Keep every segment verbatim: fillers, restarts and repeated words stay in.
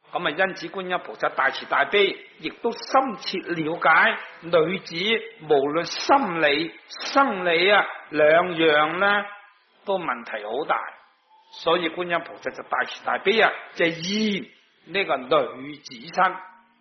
咁啊，因此觀音菩薩大慈大悲，亦都深切了解女子無論心理、生理啊兩樣呢都問題好大，所以觀音菩薩就大慈大悲啊，就醫呢個女子身。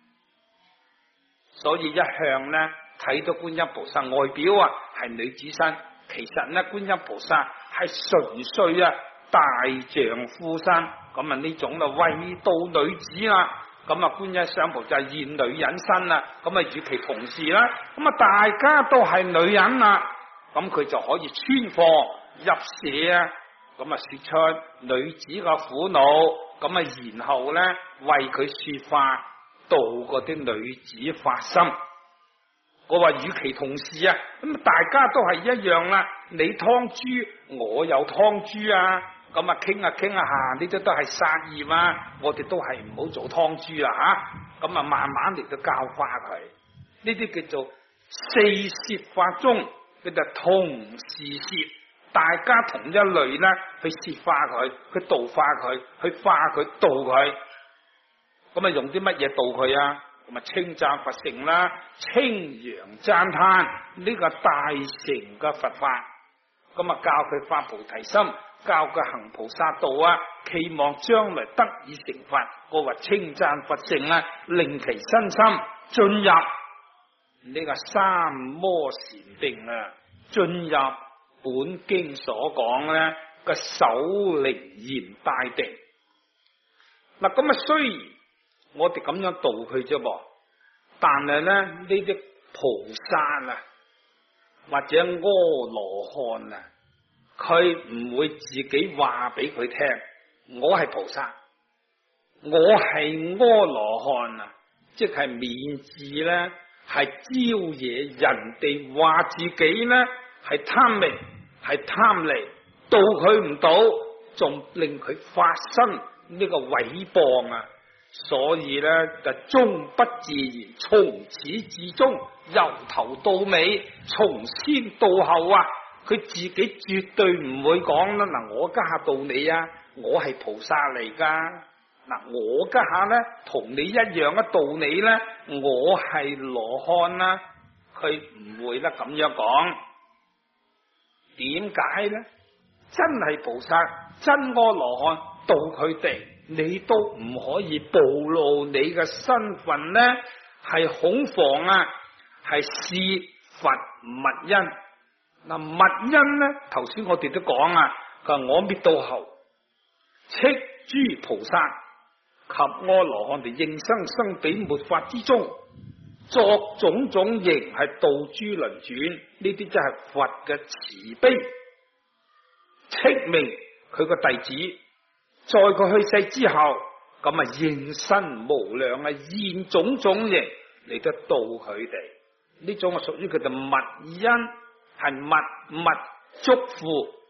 所以一向呢睇到觀音菩薩外表啊係女子身，其實呢觀音菩薩係純粹啊大丈夫身。咁啊呢種啊為到女子啦，咁啊觀音想菩薩現女人身啦，咁啊與其同時啦，咁啊大家都係女人啦，咁佢就可以穿貨入社啊，咁啊說出女子嘅苦惱，咁啊然後咧為佢說法度嗰啲女子發心。我話與其同時啊，咁大家都係一樣啦，你劏豬，我有劏豬啊。咁啊，傾下傾下下，呢啲都係殺業啊！我哋都係唔好做劏豬啦吓。咁啊，慢慢嚟到教化佢，呢啲叫做四攝法中，叫做同時攝，大家同一類咧去攝化佢，去度化佢，去化佢度佢。咁啊，用啲乜嘢度佢啊？咁啊，稱讚佛乘啦，稱揚讚歎呢個大乘嘅佛法。咁啊，教佢發菩提心。教佢行菩薩道啊，期望將來得以成佛。我話稱讚佛乘啊，令其身心進入呢個三摩禪定啊，進入本經所講咧個首楞嚴大定。嗱，咁啊，雖然我哋咁樣度佢啫噃，但係咧呢啲菩薩啊，或者阿羅漢啊，佢唔會自己話俾佢聽，我係菩薩，我係阿羅漢啊，即係免治咧，係招惹人哋話自己咧係貪名，係貪利，度佢唔到，仲令佢發生呢個毀謗啊！所以咧就終不自然，從始至終，由頭到尾，從先到後啊！佢自己絕對唔會講啦，嗱，我家下度你啊，我係菩薩嚟噶，嗱，我家下咧同你一樣嘅度你咧，我係羅漢啦，佢唔會得咁樣講。點解咧？真係菩薩，真阿羅漢度佢哋，你都唔可以暴露你嘅身份咧，係恐防啊，係攝佛密因。嗱，密因咧，頭先我哋都講啊，佢話我滅度後，斥諸菩薩及阿羅漢哋應生生彼末法之中，作種種形係度諸輪轉，呢啲真係佛嘅慈悲。斥名佢個弟子，在佢去世之後，咁啊應身無量啊，現種種形嚟得度佢哋，呢種啊屬於佢哋密因。係密密祝福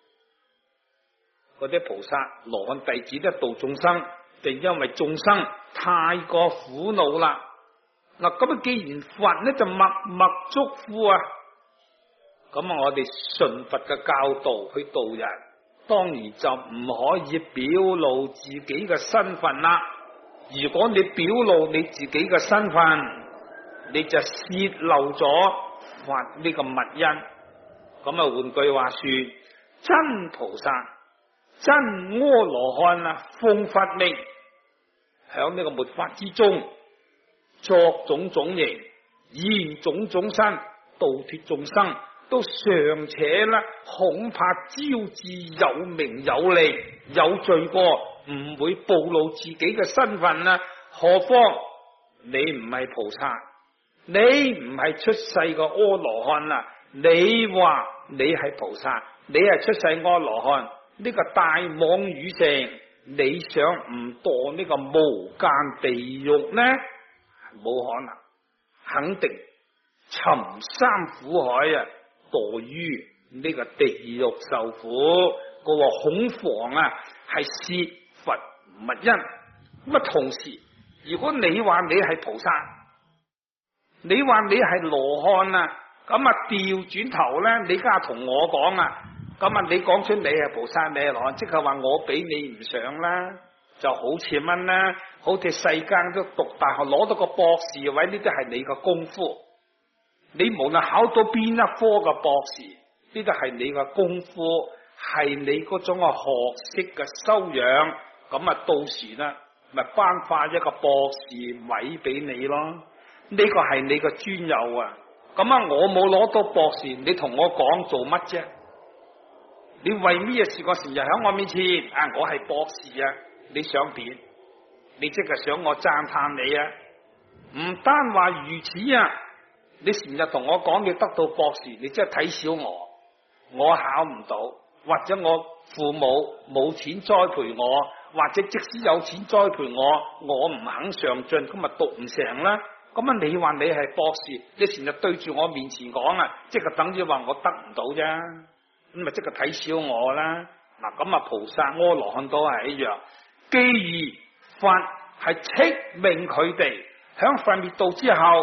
嗰啲菩薩羅漢弟子咧度眾生，就因為眾生太過苦惱啦。嗱，咁啊，既然佛咧就默默祝福啊，咁啊，我哋順佛嘅教導去度人，當然就唔可以表露自己嘅身份啦。如果你表露你自己嘅身份，你就洩漏咗佛呢個密因。咁啊，換句話說，真菩薩、真阿羅漢啊，奉佛命，響呢個末法之中作種種形，現種種身，度脫眾生，都尚且啦，恐怕招致有名有利有罪過，唔會暴露自己嘅身份啊。何況你唔係菩薩，你唔係出世個阿羅漢啊！你話你係菩薩，你係出世阿羅漢，呢個大妄語城，你想唔墮呢個無間地獄呢？冇可能，肯定沉三苦海啊，墮於呢個地獄受苦。個話恐防啊，係攝佛密因。咁啊，同時，如果你話你係菩薩，你話你係羅漢啊？咁啊，調轉頭咧，你家同我講啊，咁啊，你講出你係菩薩，你係羅漢，即係話我比你唔上啦。 就好似乜呢？好似世間都讀大學攞到個博士位，呢啲係你嘅功夫。你無論考到邊一科嘅博士，呢啲係你嘅功夫，係你嗰種嘅學識嘅修養。咁啊，到時呢咪頒發一個博士位俾你咯。呢個係你嘅專有啊。咁啊，我冇攞到博士，你同我講做乜啫？你為咩事個成日喺我面前啊？我係博士啊！你想點？你即係想我讚嘆你啊？唔單話如此啊！你成日同我講你得到博士，你即係睇小我。我考唔到，或者我父母冇錢栽培我，或者即使有錢栽培我，我唔肯上進，咁咪讀唔成啦。咁啊，你話你係博士，你成日對住我面前講啊，即係等於話我得唔到啫。咁咪即係睇小我啦。嗱，咁啊，菩薩阿羅漢都係一樣。既然佛係斥命佢哋響佛滅度之後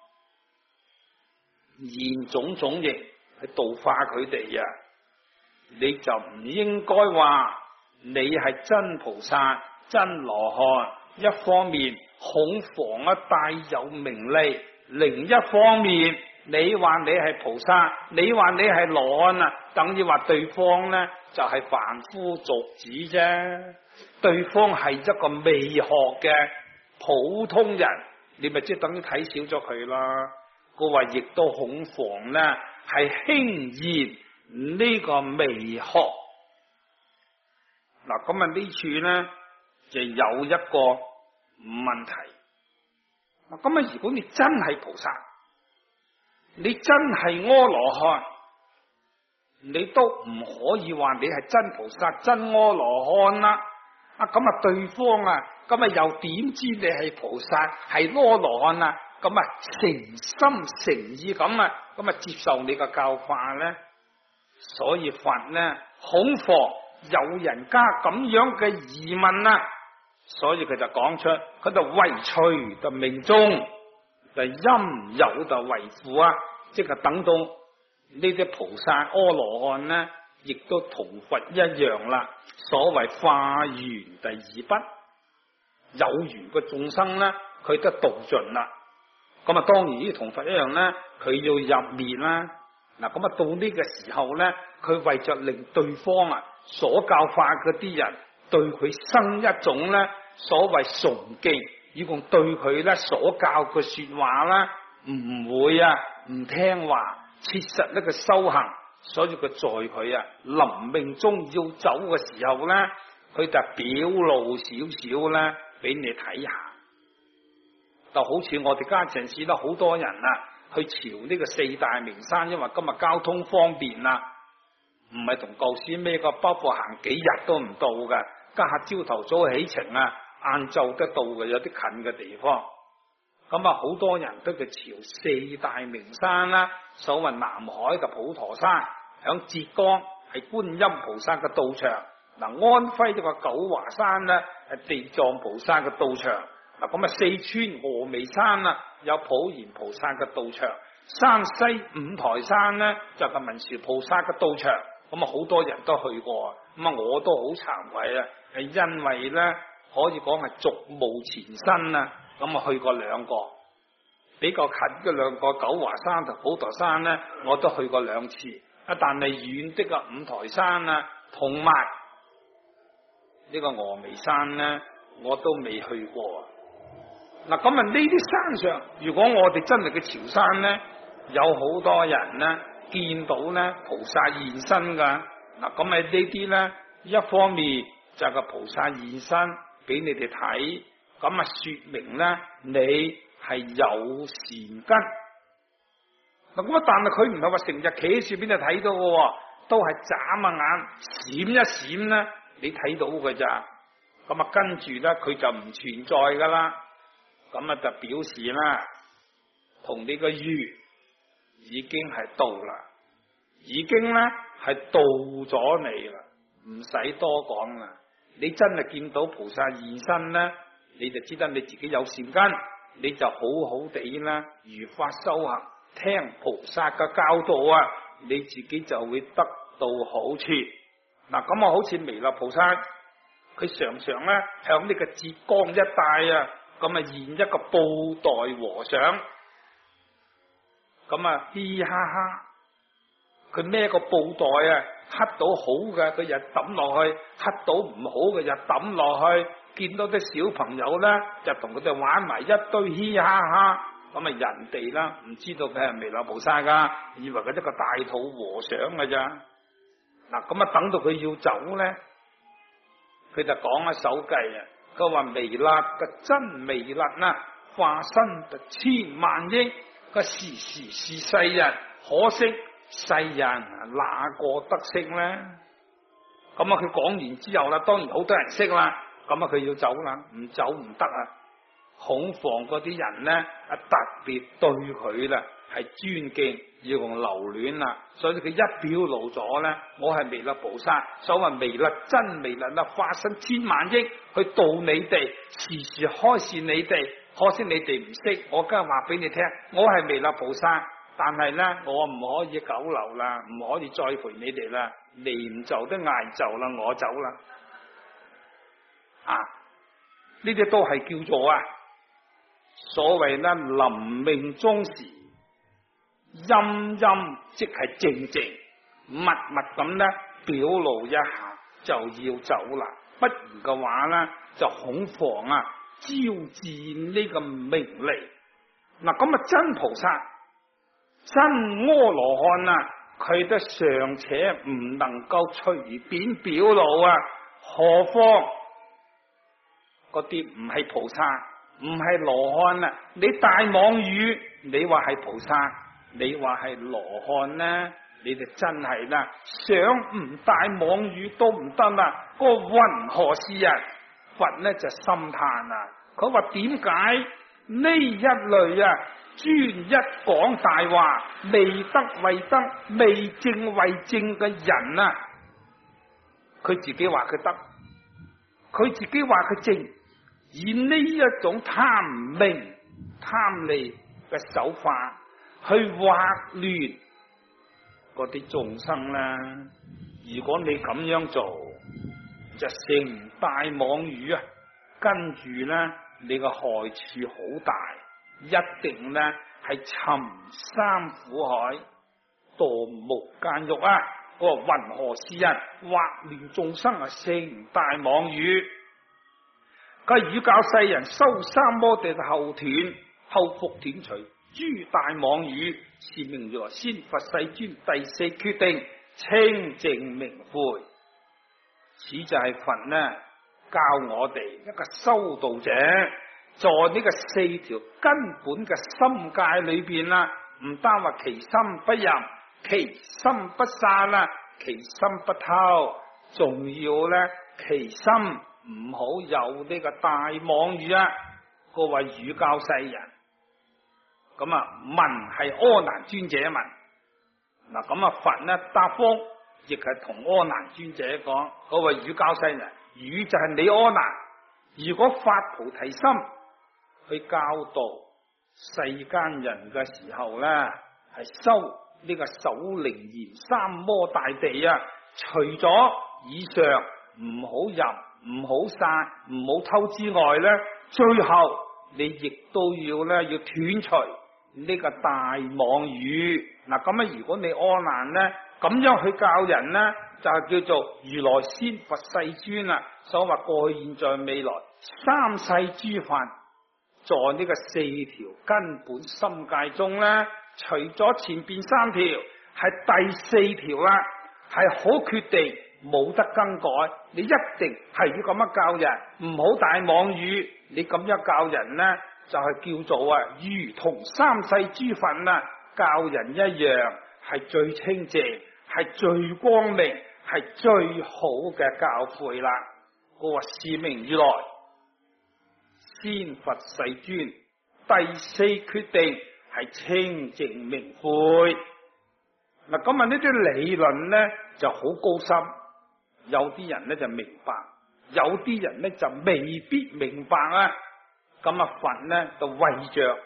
現種種形去度化佢哋呀，你就唔應該話你係真菩薩、真羅漢。一方面恐防啊帶有名利，另一方面你話你係菩薩，你話你係羅漢啊，等於話對方呢就係凡夫俗子啫。對方係一個未學嘅普通人，你咪即係等於睇小咗佢啦。佢話亦都恐防呢係輕言呢個未學。嗱，咁啊呢處呢就有一個問題。咁啊，如果你真係菩薩，你真係阿羅漢，你都唔可以話你係真菩薩、真阿羅漢啦。啊，咁啊，對方啊，咁啊又點知你係菩薩、係阿羅漢啊？咁啊，誠心誠意咁啊，咁啊接受你嘅教化咧。所以佛呢，恐防有人家咁樣嘅疑問啊，所以佢就講出，佢就為隨就命中，就因有就為父啊，即係等到呢啲菩薩、阿羅漢呢，亦都同佛一樣啦。所謂化緣第二筆，有緣嘅眾生呢，佢都度盡啦。咁啊，當然同佛一樣呢，佢要入滅啦。嗱，咁啊到呢個時候呢，佢為着令對方啊所教化嗰啲人對佢生一種呢所謂崇敬，以共對佢呢所教嘅說話啦，唔會啊唔聽話，切實呢個修行。所以佢在佢啊臨命中要走嘅時候呢，佢就表露少少呢俾你睇下。就好似我哋家陣時都好多人啊去朝呢個四大名山，因為今日交通方便啦，唔係同舊時咩個包括行幾日都唔到嘅，家下朝頭早起程啊，晏晝得到嘅，有啲近嘅地方。咁啊，好多人都去朝四大名山啦，所謂南海嘅普陀山，響浙江係觀音菩薩嘅道場，嗱安徽呢個九華山咧係地藏菩薩嘅道場，嗱咁啊四川峨眉山啊有普賢菩薩嘅道場，山西五台山咧就係文殊菩薩嘅道場，咁啊好多人都去過，咁啊我都好慚愧啊，係因為咧可以講係俗務纏身啊。咁啊去過兩個，比較近嘅兩個九華山同普陀山咧，我都去過兩次。啊，但係遠的嘅五台山啊，同埋呢個峨眉山咧，我都未去過。嗱，咁啊呢啲山上，如果我哋真係嘅朝山咧，有好多人咧見到咧菩薩現身噶。嗱，咁啊呢啲咧，一方面就係個菩薩現身俾你哋睇。咁啊，說明咧你係有善根。嗱，咁啊，但係佢唔係話成日企喺樹邊就睇到嘅，都係眨下眼閃一閃咧，你睇到嘅咋。咁啊，跟住咧佢就唔存在噶啦。咁啊，就表示啦，同你個緣已經係到啦，已經咧係到咗你啦，唔使多講啦。你真係見到菩薩現身咧，你就知道你自己有善根，你就好好地啦，如法修行，聽菩薩嘅教導啊，你自己就會得到好處。嗱，咁啊，好似彌勒菩薩佢常常咧響呢個浙江一帶啊，咁啊現一個布袋和尚，咁啊嘻嘻哈哈，佢孭個布袋啊，乞到好嘅佢就抌落去，乞到唔好嘅就抌落去，見到啲小朋友咧就同佢哋玩埋一堆嘻嘻哈哈，咁啊人哋啦唔知道佢係彌勒菩薩噶，以為佢一個大肚和尚㗎咋。嗱，咁啊等到佢要走咧，佢就講一首偈啊，佢話彌勒嘅真彌勒啊，化身就千萬億，個時時是世人，可惜世人哪個得識咧？咁啊佢講完之後啦，當然好多人識啦，咁啊佢要走啦，唔走唔得啊，恐防嗰啲人咧啊特別對佢啦係尊敬，要用留戀啦，所以佢一表露咗咧，我係彌勒菩薩，所謂彌勒真彌勒啊，化身千萬億去度你哋，時時開示你哋，可惜你哋唔識，我今日話俾你聽，我係彌勒菩薩，但係咧我唔可以久留啦，唔可以再陪你哋啦，嚟唔就都挨就啦，我走啦，啊，呢啲都係叫做啊，所謂咧臨命終時。陰陰即係靜靜，默默咁咧表露一下就要走啦，不然嘅話咧就恐防啊招致呢個名利。嗱咁啊真菩薩真阿羅漢啊，佢都尚且唔能夠隨便表露啊，何況嗰啲唔係菩薩唔係羅漢啊，你大妄語你話係菩薩，你話係羅漢呢？你哋真係啦，想唔大妄語都唔得啦。個雲何是人？佛呢就心嘆啊，佢話點解呢一類啊專一講大話，未得為得，未正為正嘅人啊，佢自己話佢得，佢自己話佢正，以呢一種貪名貪利嘅手法。去惑亂嗰啲眾生啦，如果你咁樣做，就成大妄語啊，跟住咧你個害處好大，一定咧係沉三苦海，墮無間獄啊！嗰個雲何是人？惑亂眾生啊，成大妄語。佢語教世人修三摩地嘅後斷，後復斷除。諸大妄語，是名如來先佛世尊第四決定清淨明悔。此就係佛呢教我哋一個修道者，在呢個四條根本嘅心界裏邊啦，唔單話其心不淫，其心不散啦，其心不偷，仲要咧其心唔好有呢個大妄語啊！各位語教世人。咁啊，問係阿難尊者問，嗱咁啊佛呢答覆，亦係同阿難尊者講，嗰位語教世人，語就係你阿難，如果發菩提心去教導世間人嘅時候咧，係修呢個首楞嚴三摩大地啊，除咗以上唔好淫、唔好殺、唔好偷之外咧，最後你亦都要咧要斷除。呢個大妄語，嗱咁啊！如果你阿難呢，咁樣去教人呢，就係叫做如來先佛世尊啦。所謂過去、現在、未來三世諸佛，在呢個四條根本心界中呢，除咗前邊三條，係第四條啦，係好決定，冇得更改。你一定係要咁樣教人，唔好大妄語。你咁樣教人呢？就係叫做啊，如同三世諸佛啊，教人一樣，係最清淨，係最光明，係最好嘅教誨啦。我話是名如來先佛世尊第四決定係清淨明悔。嗱，咁啊呢啲理論咧就好高深，有啲人咧就明白，有啲人咧就未必明白啊。咁啊，佛呢就為着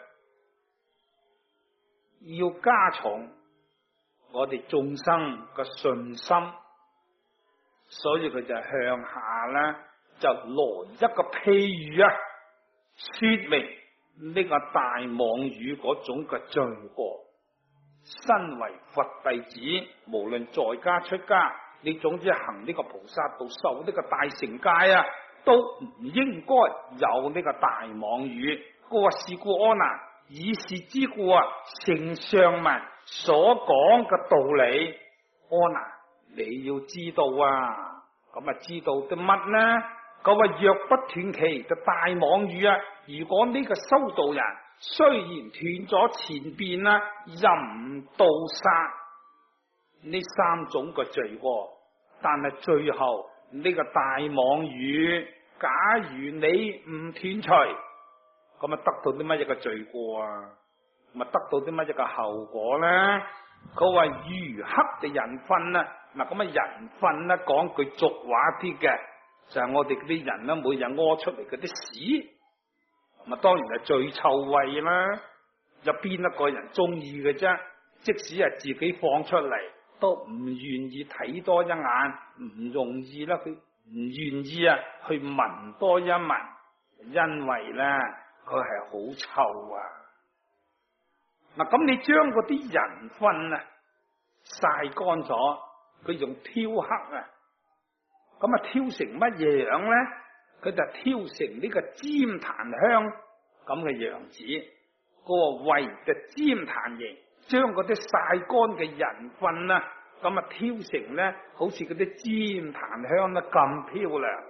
要加重我哋眾生嘅信心，所以佢就向下啦， 就來一個譬喻啊，說明呢個大妄語嗰種嘅罪過。身為佛弟子，無論在家出家，你總之行呢個菩薩道，受呢個大乘戒啊，都唔應該有呢個大妄語。佢話是故阿難，以是之故啊，承上文所講嘅道理，阿難你要知道啊，咁啊知道啲乜呢？佢話若不斷其嘅大妄語啊，如果呢個修道人雖然斷咗前邊啊淫盜殺呢三種嘅罪過，但係最後呢、這個大妄語，假如你唔斷除，咁啊得到啲乜嘢嘅罪過啊？咪得到啲乜嘢嘅後果咧？佢話如黑嘅人糞啊，嗱咁啊人糞咧講句俗話啲嘅，就係、是、我哋啲人咧每日屙出嚟嗰啲屎。咁啊，當然係最臭味啦！有邊一個人中意嘅啫？即使係自己放出嚟，都唔願意睇多一眼，唔容易啦，佢唔願意啊去聞多一聞，因為咧佢係好臭啊！嗱，咁你將嗰啲人糞啊曬乾咗，佢用挑黑啊，咁啊挑成乜嘢樣咧？佢就挑成呢個尖檀香咁嘅樣子，嗰個胃就尖檀形，將嗰啲曬乾嘅人糞啊，咁啊挑成咧，好似嗰啲尖檀香咧咁漂亮。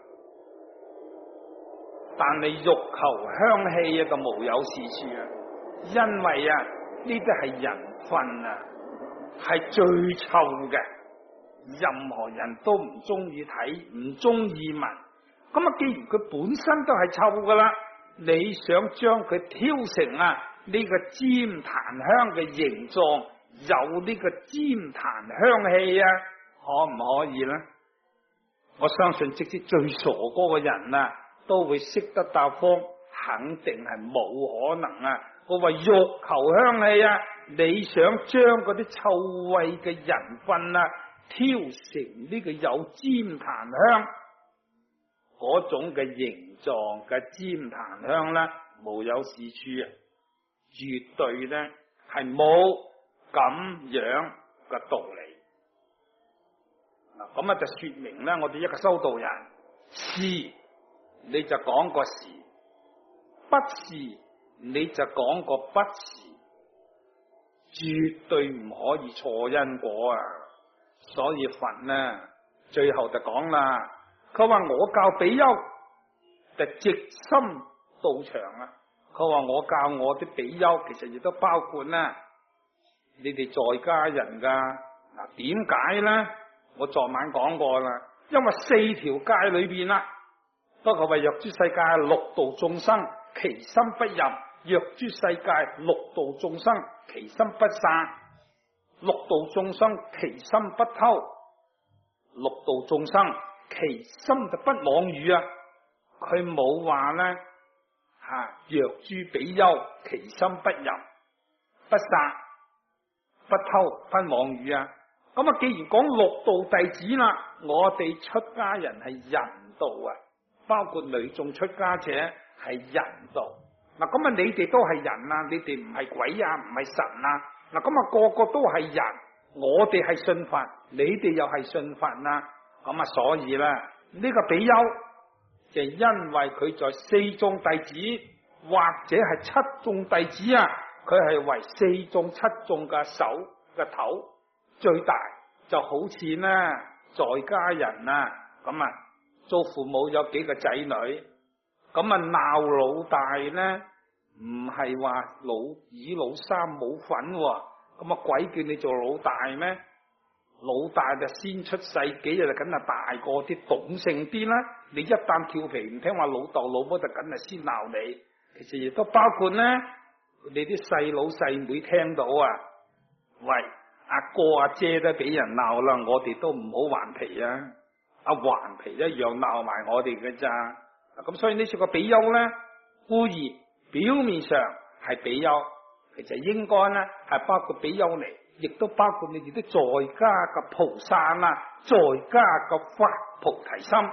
但係欲求香氣啊，就無有是處啊，因為啊呢啲係人糞啊，係最臭嘅，任何人都唔中意睇，唔中意聞。咁啊，既然佢本身都係臭噶啦，你想將佢挑成啊呢個尖檀香嘅形狀，有呢個尖檀香氣啊，可唔可以呢？我相信即使最傻嗰個人啊，都會識得答覆，肯定係冇可能啊！我話欲求香氣啊，你想將嗰啲臭味嘅人糞啊挑成呢個有尖檀香嗰種嘅形狀嘅尖檀香咧，無有是處啊！絕對咧係冇咁樣嘅道理。嗱，咁啊就說明咧，我哋一個修道人，是你就講個是，不是你就講個不是，絕對唔可以錯因果啊！所以佛呢，最後就講啦。佢話我教比丘就直心道場啊！佢話我教我啲比丘，其實亦都包括啦，你哋在家人噶。嗱，點解咧？我昨晚講過啦，因為四條戒裏邊啦，不過為若諸世界六道眾生，其心不淫；若諸世界六道眾生，其心不殺；六道眾生，其心不偷；六道眾生，其心就不妄語啊！佢冇話咧吓，若諸比丘，其心不淫、不殺、不偷、不妄語啊！咁啊，既然講六道弟子啦，我哋出家人係人道啊，包括女眾出家者係人道。嗱，咁啊，你哋都係人啊，你哋唔係鬼啊，唔係神啊。嗱，咁啊，個個都係人，我哋係信佛，你哋又係信佛啊。咁啊，所以咧，呢、這個比丘就因為佢在四眾弟子或者係七眾弟子啊，佢係為四眾七眾嘅首嘅頭最大，就好似呢在家人啊咁啊，做父母有幾個仔女，咁啊鬧老大呢，唔係話老二老三冇份，咁啊鬼叫你做老大咩？老大就先出世幾日就梗係大個啲，懂性啲啦。你一旦調皮唔聽話，老豆老母就梗係先鬧你。其實亦都包括咧，你啲細佬細妹聽到啊，喂，阿哥阿姐都俾人鬧啦，我哋都唔好頑皮啊！阿頑皮一樣鬧埋我哋嘅咋。咁所以呢次個比丘咧，固然表面上係比丘，其實應該咧係包括比丘尼，亦都包括你哋啲在家嘅菩薩啦，在家嘅發菩提心，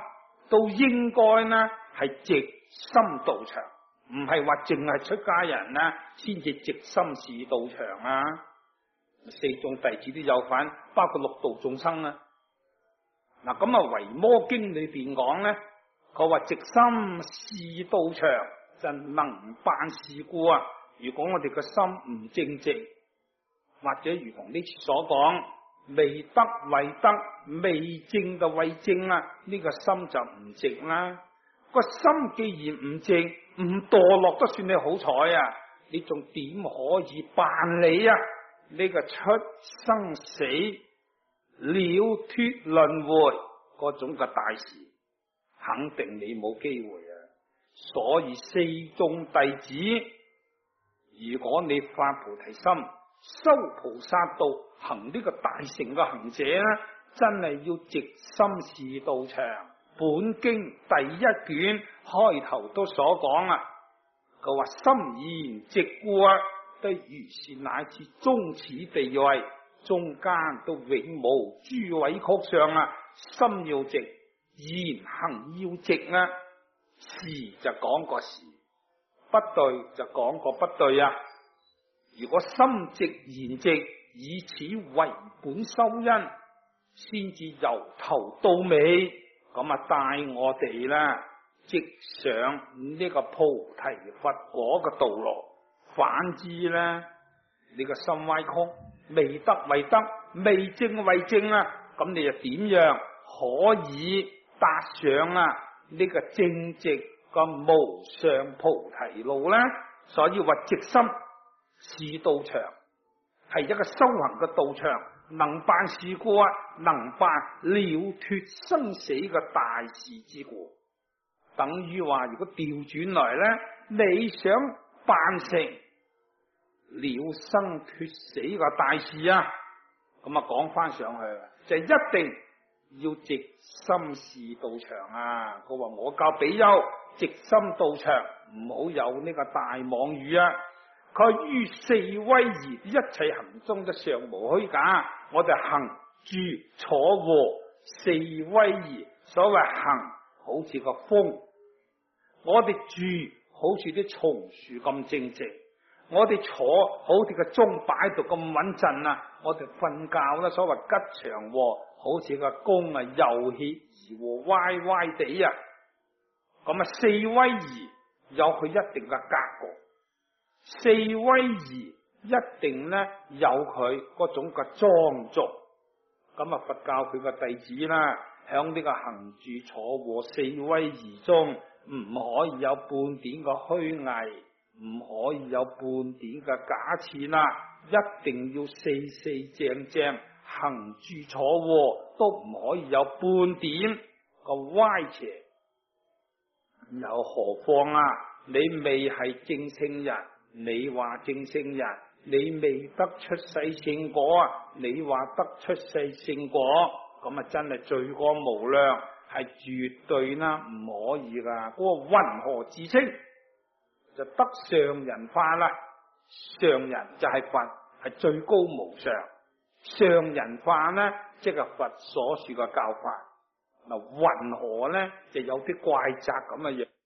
都應該呢係直心道場，唔係話淨係出家人呢先至直心是道場啊。四眾弟子都有份，包括六道眾生啊。嗱，咁啊《維摩經》裏邊講呢，佢話直心是道場，就能辦事故啊。如果我哋個心唔正直，或者如同呢次所講，未得為得，未正就為正啦，呢、這個心就唔直啦。個心既然唔正，唔墮落都算你好彩啊！你仲點可以辦理啊？呢、這個出生死了脫輪迴嗰種嘅大事，肯定你冇機會啊！所以四眾弟子，如果你發菩提心，修菩薩道，行呢個大乘嘅行者咧，真係要直心是道場。本經第一卷開頭都所講啊，佢話心言直故啊，對如是乃至終此地位，中間都永無諸位曲上啊。心要直，言行要直啊。是就講個是，不對就講個不對啊。如果心直言直，以此為本修因，先至由頭到尾咁啊帶我哋啦，直上呢個菩提佛果嘅道路。反之咧，你個心歪曲，未得為得，未正為正啊，咁你又點樣可以踏上啊呢個正直個無上菩提路咧？所以話直心是道場，係一個修行嘅道場，能辦事故啊，能辦了脫生死嘅大事之故。等於話如果調轉來咧，你想辦成了生脫死嘅大事啊，咁啊講翻上去就一定要直心是道場啊。佢話我教比丘直心道場，唔好有呢個大妄語啊。佢於四威儀一切行中都尚無虛假，我哋行住坐臥四威儀，所謂行好似個風，我哋住好似啲松樹咁正直，我哋坐好似個鐘擺度咁穩陣啊，我哋瞓覺咧，所謂吉祥臥，好似個弓啊右起而和歪歪地啊。咁啊四威儀有佢一定嘅格局，四威儀一定咧有佢嗰種嘅莊重。咁啊佛教佢嘅弟子啦，響呢個行住坐臥四威儀中，唔可以有半點嘅虛偽，唔可以有半點嘅假設啦，一定要四四正正，行住坐臥都唔可以有半點個歪斜。又何況啊，你未係正聖人，你話正聖人，你未得出世聖果啊，你話得出世聖果，咁啊真係罪過無量，係絕對啦唔可以噶。嗰、那個云何自稱就得上人法啦？上人就係佛，係最高無上。上人法呢，即係佛所說嘅教法。嗱，云何呢就有啲怪責咁嘅樣，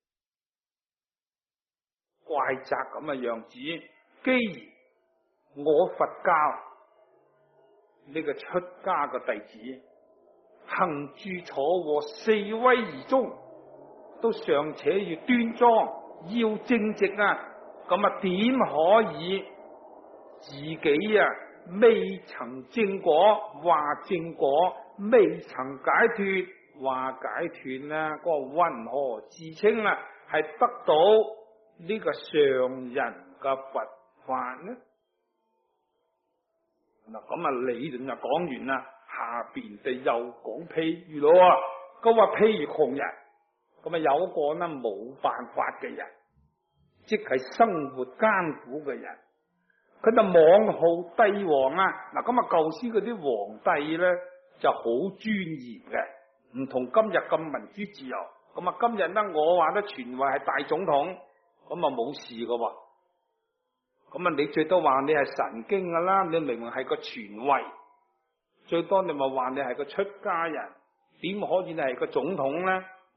怪責咁嘅樣子。既然我佛教呢、這個出家嘅弟子行住坐臥四威儀中都尚且要端莊要正直啊，咁啊點可以自己啊未曾正果話正果，未曾解脫話解脫呢？嗰、那個云何自稱啊係得到呢個上人嘅佛法呢？嗱，咁啊理論就講完啦，下邊就又講譬如咯。佢話譬如窮人，咁啊有個呢冇辦法嘅人，即係生活艱苦嘅人，佢就妄號帝王啊。嗱，咁啊舊時嗰啲皇帝咧就好尊嚴嘅，唔同今日咁民主自由。咁啊今日呢，我話得傳位係大總統，咁啊冇事噶喎。咁啊你最多話你係神經噶啦，你明明係個傳位，最多你咪話你係個出家人，點可以你係個總統咧？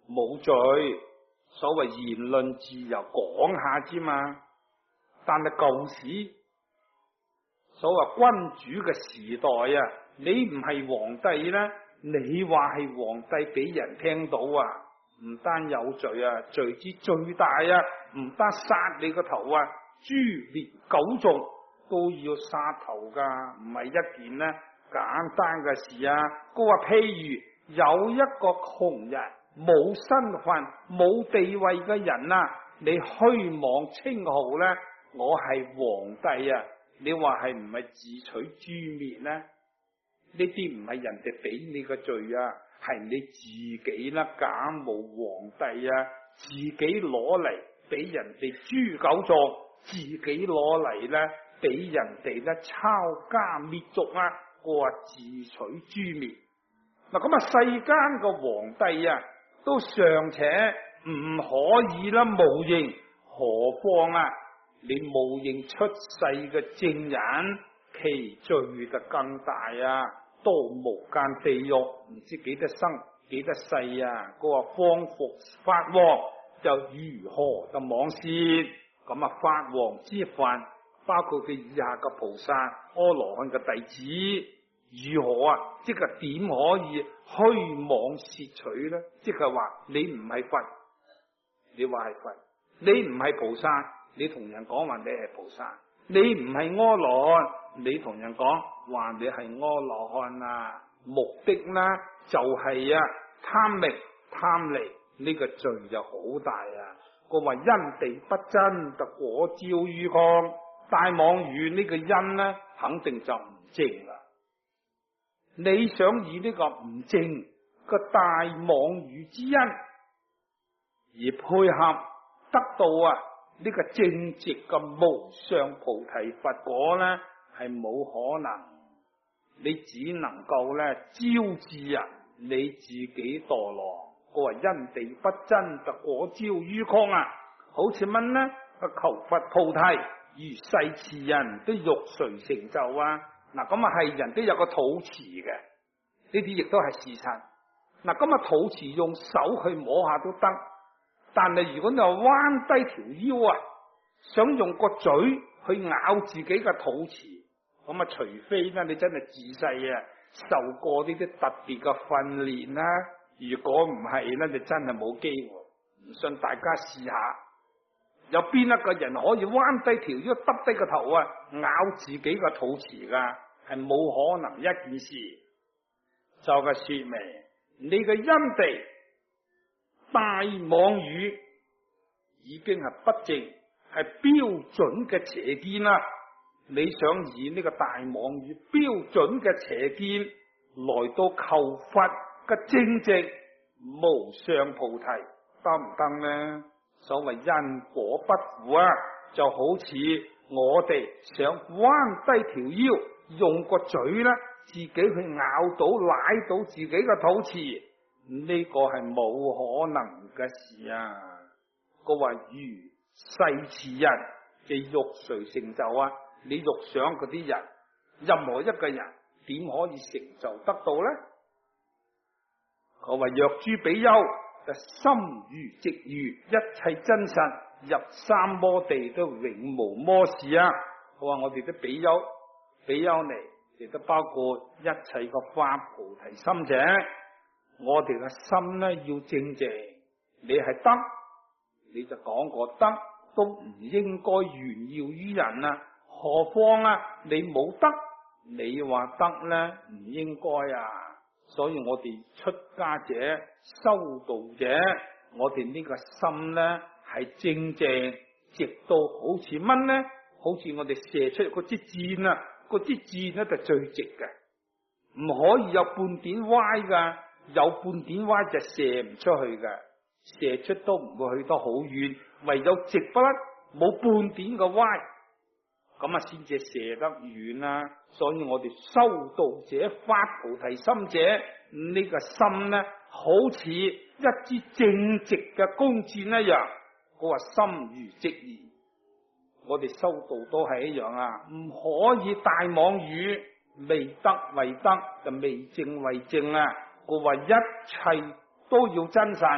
冇罪。所謂言論自由講下之嘛，但係舊時所謂君主嘅時代啊，你唔係皇帝咧，你話係皇帝俾人聽到啊，唔單有罪啊，罪之最大啊，唔單殺你個頭啊，株連九族都要殺頭噶，唔係一件咧簡單嘅事啊。佢話譬如有一個窮人，冇身份冇地位嘅人啊，你虛妄稱號咧，我係皇帝啊，你話係唔係自取誅滅呢？呢啲唔係人哋俾你嘅罪啊，係你自己啦，假冒皇帝啊，自己攞嚟俾人哋誅九族，自己攞嚟咧俾人哋咧抄家滅族啊，我話自取誅滅。嗱咁啊，世間個皇帝啊，都尚且唔可以啦，冒認，何況啊，你冒認出世嘅證人，其罪就更大啊！到無間地獄，唔知幾多生幾多世啊！佢話方服法王就如何就妄說，咁啊法王之犯，包括佢以下嘅菩薩、阿羅漢嘅弟子，如何啊？即係點可以虛妄竊取呢？即係話你唔係佛，你話係佛；你唔係菩薩，你同人講話你係菩薩；你唔係阿羅漢，你同人講話你係阿羅漢啊！目的呢就係、是、啊貪名貪利，呢、這個罪就好大啊！佢話因地不真，就果招於空。大妄語呢個因呢，肯定就唔正啦。你想以呢個唔正個大妄語之因而配合得到啊呢個正直嘅無上菩提佛果呢，係冇可能。你只能夠咧招致啊你自己墮落。佢話因地不真，就果招於空啊！好似乜呢？求佛菩提，如世持人都欲誰成就啊？嗱，咁啊係人都有個肚臍嘅，呢啲亦都係事實。嗱，咁啊肚臍用手去摸下都得，但係如果你話彎低條腰啊，想用個嘴去咬自己嘅肚臍，咁啊除非咧你真係自細啊受過呢啲特別嘅訓練啦，如果唔係咧，你真係冇機會。唔信大家試下。有邊一個人可以彎低條腰，耷低個頭啊，咬自己個肚臍噶？係冇可能一件事。就係說明你嘅因地大妄語已經係不正，係標準嘅邪見啦。你想以呢個大妄語標準嘅邪見來到求佛嘅正直無上菩提，得唔得呢？所謂因果不符啊，就好似我哋想彎低條腰，用個嘴咧，自己去咬到、舐到自己嘅肚臍，呢個係冇可能嘅事啊！個話如世持人嘅欲誰成就啊？你欲想嗰啲人，任何一個人點可以成就得到呢？佢話若諸比丘，就心如直如，一切真實入三摩地都永無魔事啊！佢話我哋啲比丘、比丘尼，亦都包括一切個發菩提心者，我哋嘅心呢要正直。你係得，你就講過得，都唔應該炫耀於人啊！何況啊，你冇得，你話得呢？唔應該啊！所以我哋出家者、修道者，我哋呢個心呢係正正，直到好似乜呢？好似我哋射出嗰支箭啊，嗰支箭呢就最直嘅，唔可以有半點歪噶，有半點歪就射唔出去嘅，射出都唔會去得好遠，唯有直不甩，冇半點嘅歪。咁啊，先至射得遠啦。所以我哋修道者、發菩提心者，呢、這個心呢，好似一支正直嘅弓箭一樣。我話心如直弦，我哋修道都係一樣啊，唔可以大妄語，未得為得，就未正為正啊。我話一切都要真實，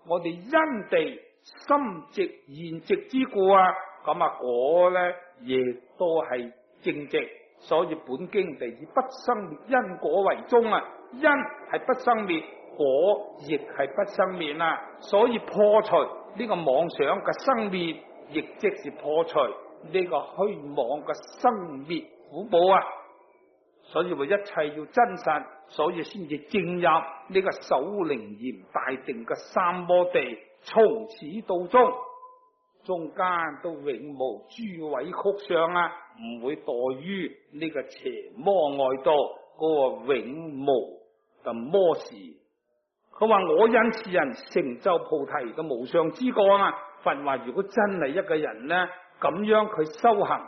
我哋因地心直言直之故啊，咁啊果咧亦都係正直，所以本經就以不生滅因果為宗啊，因係不生滅，果亦係不生滅啊，所以破除呢個妄想嘅生滅，亦即是破除呢個虛妄嘅生滅苦報啊。所以話一切要真實，所以先至進入呢個首楞嚴大定嘅三摩地，從始到終，中間都永無諸位曲相啊，唔會墮於呢個邪魔外道嗰個永無嘅魔時。佢話我因此人成就菩提嘅無上之幹啊！佛話如果真係一個人呢，咁樣佢修行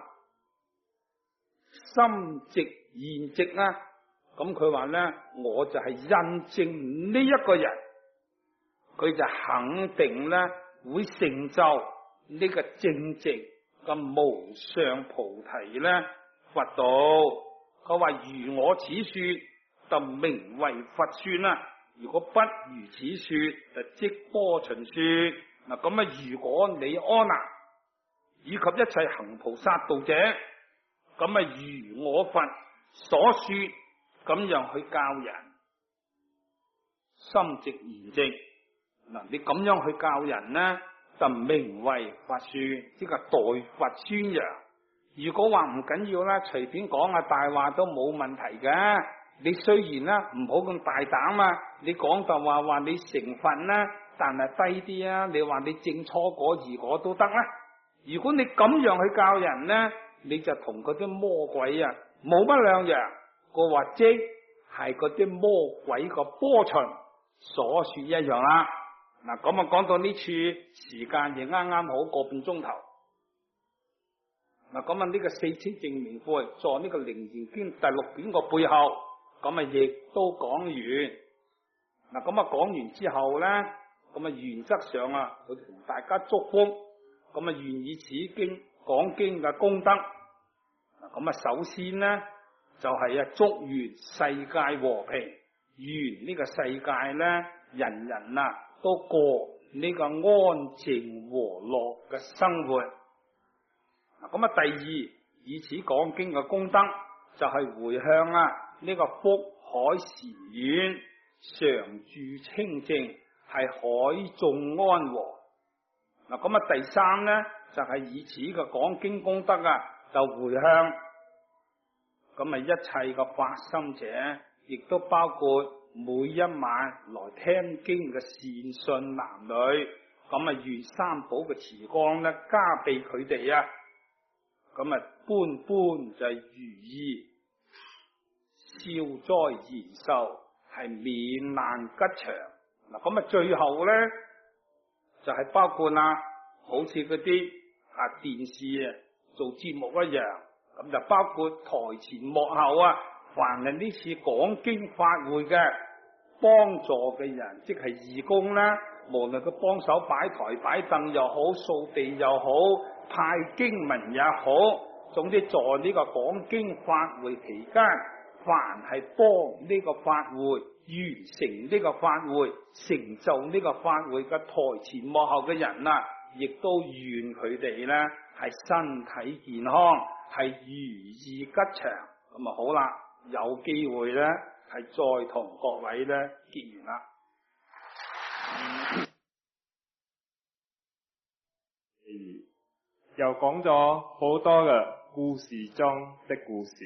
心直言直啊，咁佢話呢，我就係印證呢一個人，佢就肯定呢會成就呢個正直嘅無上菩提呢佛道。佢話如我此說，就名為佛說啦。如果不如此說，就即波旬說。嗱，咁啊，如果你阿難以及一切行菩薩道者，咁啊如我佛所說咁樣去教人，心直言直。嗱，你咁樣去教人呢，就名為佛說，即係代佛宣揚。如果話唔緊要啦，隨便講下大話都冇問題嘅。你雖然啦唔好咁大膽啊，你講就話話你成分啦，但係低啲啊，你話你正初果二果都得啦。如果你咁樣去教人呢，你就同嗰啲魔鬼啊冇乜兩樣，個或者係嗰啲魔鬼個波旬所說一樣啦。嗱，咁啊講到呢處時間亦啱啱好個半鐘頭。嗱，咁啊呢個四千證明會在呢個《楞嚴經》第六卷個背後，咁啊亦都講完。嗱，咁啊講完之後咧，咁啊原則上啊，佢同大家祝福，咁啊願以此經講經嘅功德。嗱，咁啊首先咧就係、是、啊祝願世界和平，願呢個世界咧人人啊都過呢個安靜和樂嘅生活。嗱，咁啊第二以此講經嘅功德，就係、是、回向啊呢、這個福海禪院常住清淨，係海眾安和。嗱，咁啊第三咧就係、是、以此嘅講經功德啊，就回向咁啊一切嘅發心者，亦都包括每一晚來聽經嘅善信男女，咁啊願三寶嘅慈光咧加庇佢哋啊，咁啊般般就係如意消災延壽，係免難吉祥。嗱，咁啊最後咧就係、是、包括啦，好似嗰啲啊電視啊做節目一樣，咁就包括台前幕後啊，凡係呢次講經法會嘅幫助嘅人，即係義工啦，無論佢幫手擺台擺凳又好，掃地又好，派經文也好，總之在呢個講經法會期間，凡係幫呢個法會完成呢個法會，成就呢個法會嘅台前幕後嘅人啊，亦都願佢哋咧係身體健康，係如意吉祥。咁啊好啦，有機會咧係再同各位咧結緣啦。 又講咗好多嘅故事中的故事，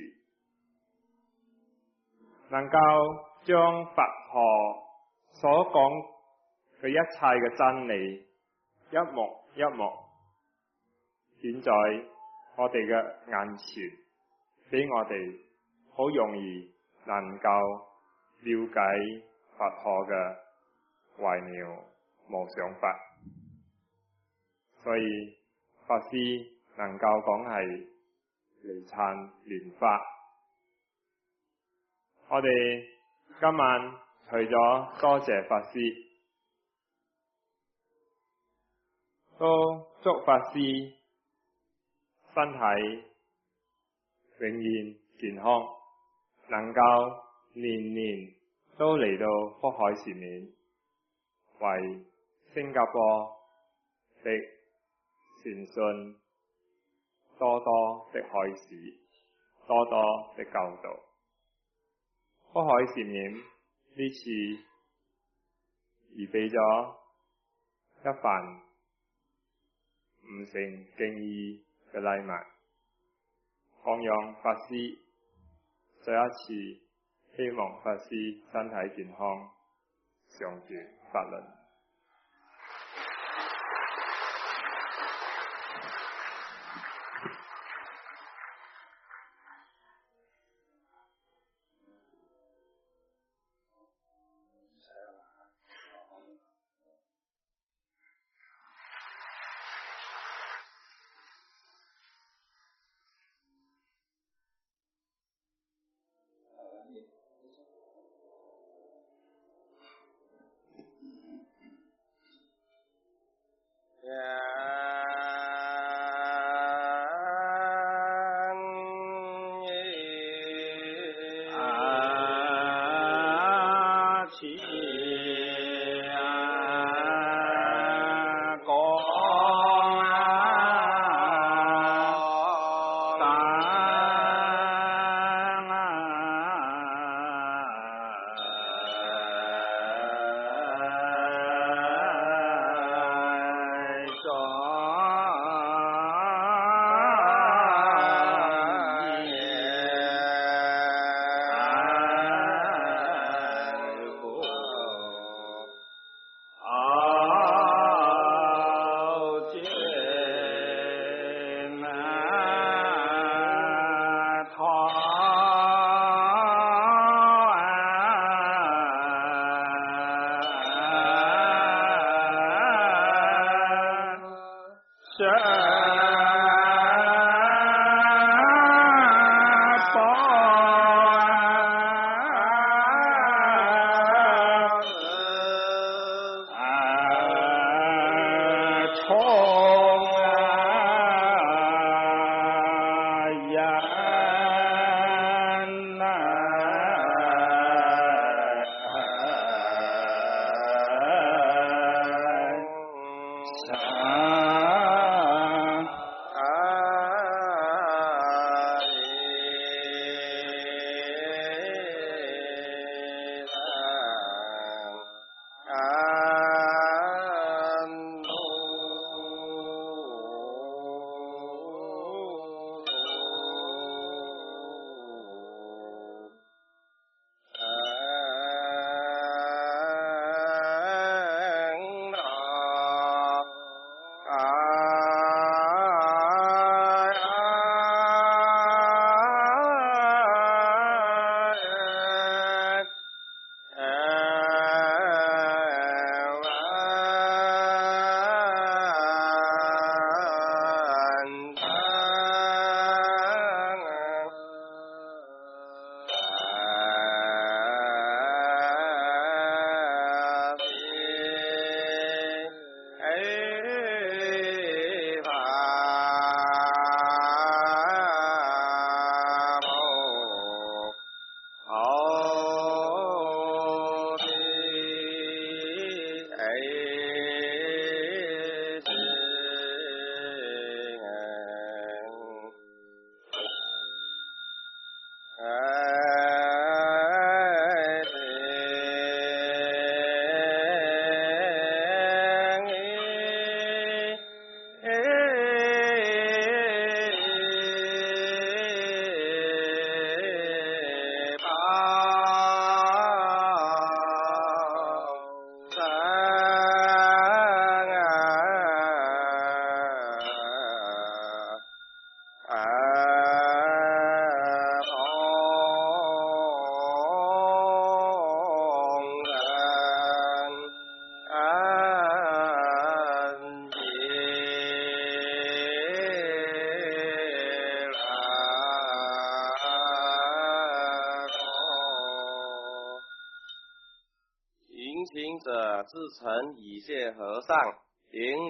能夠將佛學所講嘅一切嘅真理一幕一幕顯在我哋嘅眼前，俾我哋好容易能夠了解佛學嘅微妙無上法。所以法師能夠講係離塵聯法。我哋今晚除咗多謝法師，都祝法師身體永遠健康，能夠年年都嚟到福海禪院為新加坡的善信，多多的開示，多多的教導。北海禪院呢次預備咗一份唔成敬意嘅禮物，供養法師。再一次希望法師身體健康，常住法輪。 者自称以谢和尚，迎